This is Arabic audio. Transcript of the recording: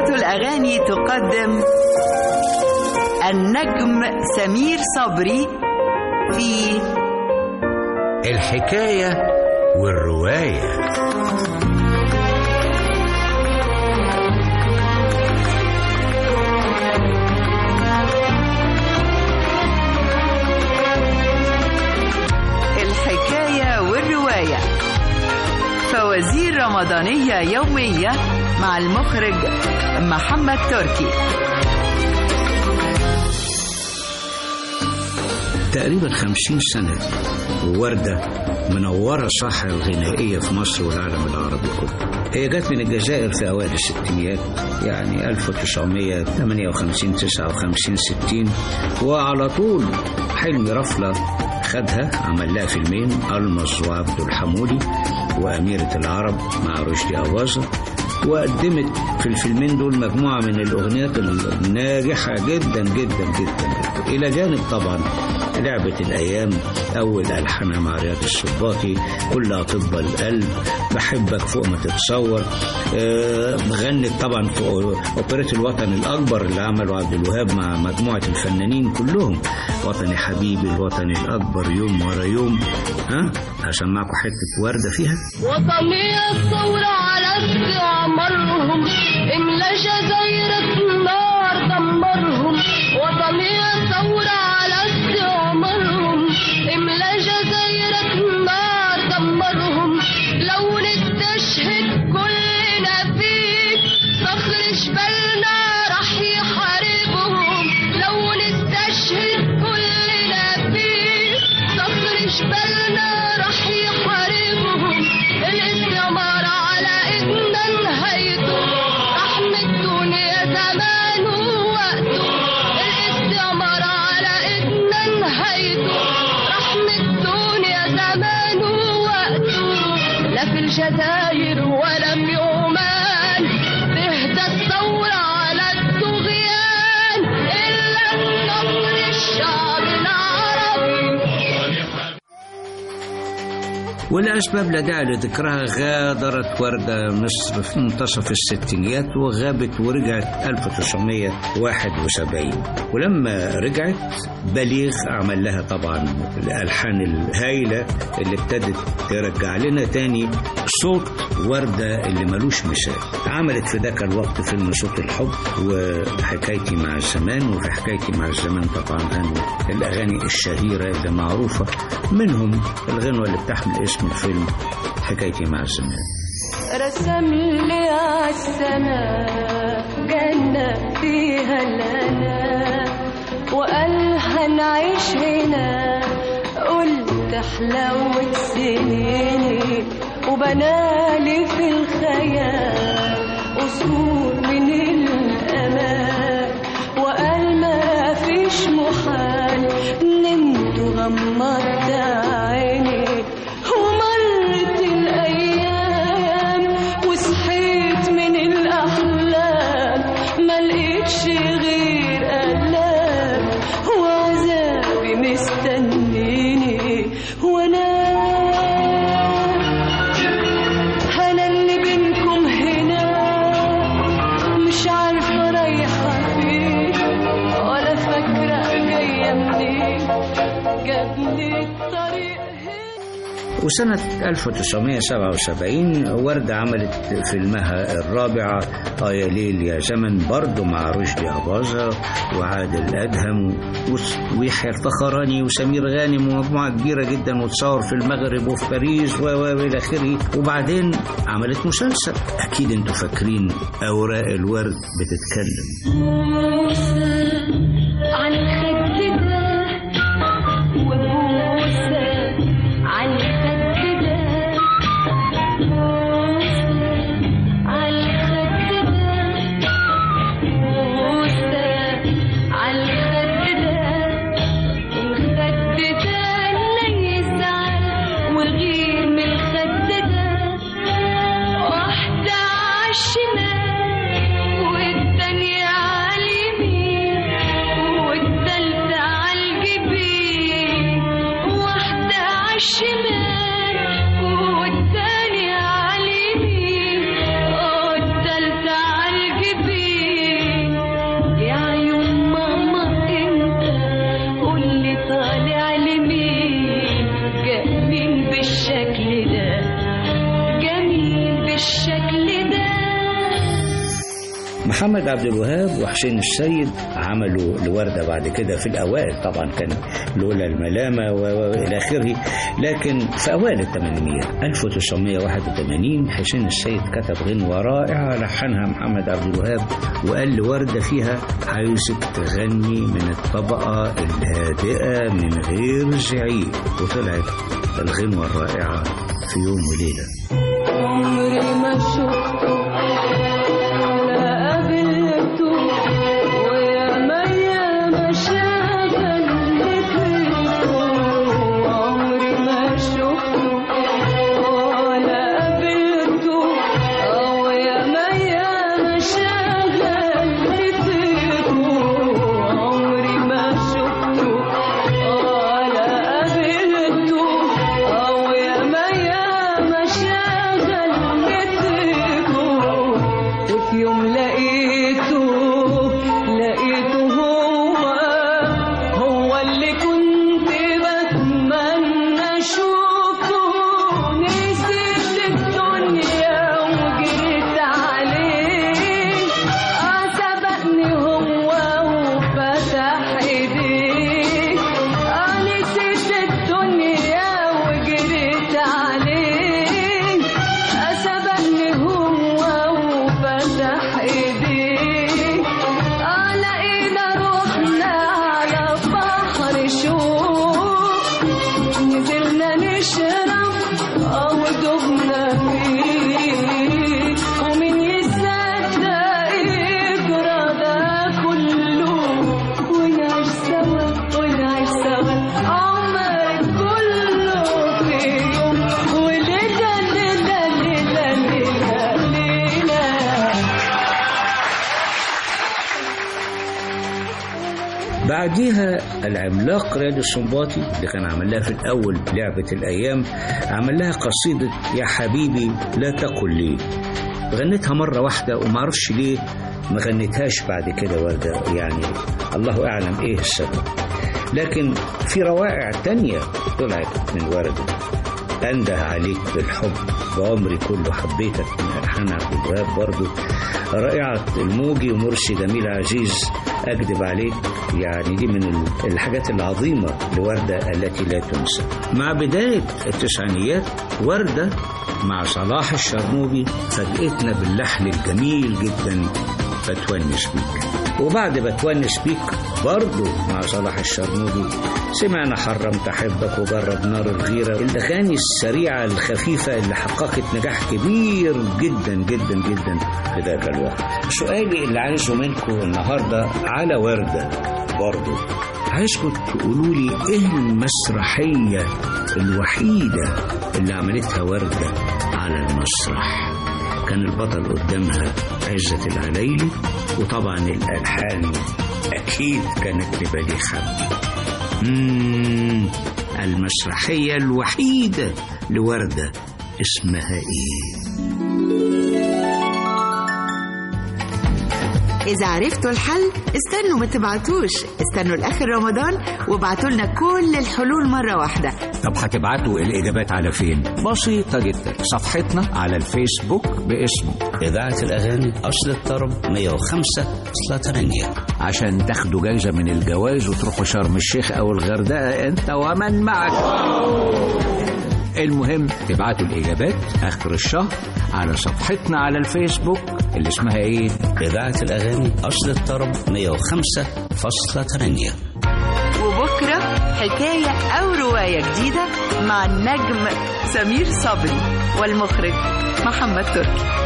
إذاعة الأغاني تقدم النجم سمير صبري في الحكاية والرواية. الحكاية والرواية، فوازير رمضانية يومية مع المخرج محمد تركي. تقريبا 50 سنة ووردة منورة الساحة الغنائية في مصر والعالم العربي كله. هي جت من الجزائر في أوائل الستينيات، يعني 1958 59 60، وعلى طول حلمي رفلة خدها، عمل لها فيلمين، ألمظ وعبد الحمولي وأميرة العرب مع رشدي أباظة، وقدمت في الفيلمين دول مجموعة من الأغنيات الناجحة جدا جدا جدا، إلى جانب طبعا لعبة الأيام، أول ألحانها مع رياض السنباطي، كل أطباء القلب، بحبك فوق ما تتصور. غنت طبعا في أوبرة الوطن الأكبر اللي عمله عبد الوهاب مع مجموعة الفنانين كلهم، وطني حبيبي الوطن الأكبر يوم ورا يوم. عشان معكم حتة وردة فيها. وطني الثورة على استعمارهم، إملا جزايرك النار دمرهم. وطني الثورة على استعمارهم، إملا جزايرك النار دمرهم. لو نستشهد كلنا فيك صخر جبلنا رح يحاربهم. لو نستشهد كلنا فيك صخر جبلنا رح يحاربهم. الاستعمار على إيدنا نهايته، رحمة الدنيا زمان ووقته. الاستعمار على إيدنا نهايته، رحمة الدنيا زمان ووقته. لا في الجزائر ولا بيومان تهدى الثورة على الطغيان إلا بنصر الشعب العربي. والأسباب لا داعي لذكرها، غادرت وردة مصر في منتصف الستينيات وغابت ورجعت 1971. ولما رجعت بليغ عمل لها طبعا الألحان الهايلة اللي ابتدت ترجع لنا تاني صوت وردة اللي ملوش مثال. عملت في ذاك الوقت فيلم صوت الحب وحكايتي مع الزمان، وفي حكايتي مع الزمان طبعا غنوا الأغاني الشهيرة اللي معروفة، منهم الغنوة اللي بتحمل اسم الفيلم حكايتي مع الزمان. رسم لي عالسماء جنة فيها الهنا، وقال هنعيش هنا. قلت حلاوة سنيني، وبنالي في الخيال قصور من الأمان، وقال ما فيش محال. نمت وغمضت عيني ومرت الأيام، وصحيت من الأحلام ما لقيتش غير ألام، وعذابي مستنيني. وأنا اللي بينكم هنا، مش عارفة رايحة فين ولا فاكرة جاية منين، جابني الطريق. وسنة 1977 وردة عملت فيلمها الرابع يا ليل يا زمن، برضو مع رشدي أباظة وعادل أدهم ويحيى الفخراني وسمير غانم ومجموعة كبيرة جدا، وتصور في المغرب وفي باريس وإلى آخره. وبعدين عملت مسلسل، أكيد أنتوا فاكرين أوراق الورد بتتكلم. عن الخد ده وبوسة، عن الخد ده بوسة، عن الخد ده بوسة، عن الخد ده. الخد ده لا يزعل وغير من الخد ده. واحدة عالشمال والتانية عاليمين، والتالتة عالجبين. واحدة عالشمال والتانية عاليمين، والتالتة عالجبين. محمد عبد الوهاب وحسين السيد عملوا لوردة بعد كده في الأوائل، طبعا كان لولا الملامة وإلى آخره، لكن في أوائل الثمانينيات 1981 حسين السيد كتب غنوة رائعة لحنها محمد عبد الوهاب وقال لوردة فيها: عايزك تغني من الطبقة الهادئة من غير زعيق. وطلعت الغنوة الرائعة في يوم وليلة. عمري ما شفته ولا قابلته ويا ما شغل مثله. عمري ما شفته ولا قابلته ويا ما شغل مثله. عمري ما شفته ولا قابلته ويا ما شغل مثله. وفي يوم لقيته هو اللي كنت بتمنى اشوفه. نسيت الدنيا وجريت عليه، سبقني هو وفتح ايديه. نسيت الدنيا وجريت عليه، سبقني هو وفتح ايديه. لقينا روحنا على بحر شوق، نزلنا نشرب ودوبنا فيه. ومين يصدق يجرى ده كله، ونعيش سوا عمر كله في يوم وليلة ليلة ليلة ليلة ليلة. بعديها العملاق رياض السنباطي اللي كان عمل لها في الأول لعبة الأيام، عمل لها قصيدة يا حبيبي لا تقل لي. غنتها مرة واحدة ومعرفش ليه ما غنتهاش بعد كده وردة، يعني الله أعلم إيه السبب. لكن في روائع تانية طلعت من وردة. أنده عليك بالحب بعمري كله حبيتك من ألحان عبد الوهاب برضو رائعة. الموجي ومرسي جميل عزيز أكذب عليك، يعني دي من الحاجات العظيمة لوردة التي لا تنسى. مع بداية التسعينيات وردة مع صلاح الشرنوبي فاجئتنا باللحن الجميل جدا بتونس بيك. وبعد بتونس بيك برضو مع صلاح الشرنوبي سمعنا حرمت أحبك وجرب نار الغيرة، الأغاني السريعة الخفيفة اللي حققت نجاح كبير جدا جدا جدا في ذاك الوقت. سؤالي اللي عايزه منكم النهاردة على وردة برضو، عايزكم تقولوا لي إيه المسرحية الوحيدة اللي عملتها وردة على المسرح؟ كان البطل قدامها عزت العليلي، وطبعا الألحان أكيد كانت لبليغ حمدي. المسرحية الوحيدة لوردة اسمها إيه؟ إذا عرفتوا الحل استنوا ما تبعتوش، استنوا لآخر رمضان وابعتوا لنا كل الحلول مرة واحدة. طب هتبعتوا الإجابات على فين؟ بسيطة جدا، صفحتنا على الفيسبوك باسمه إذاعة الأغاني أصل الطرب 105.8 عشان تاخدوا جايزة من الجواز وتروحوا شرم الشيخ أو الغردقة أنت ومن معك. المهم تبعتوا الإجابات آخر الشهر على صفحتنا على الفيسبوك اللي اسمها إيه؟ إذاعة الأغاني أصل الطرب 105.8. وبكرة حكاية أو رواية جديدة مع النجم سمير صبري والمخرج محمد تركي.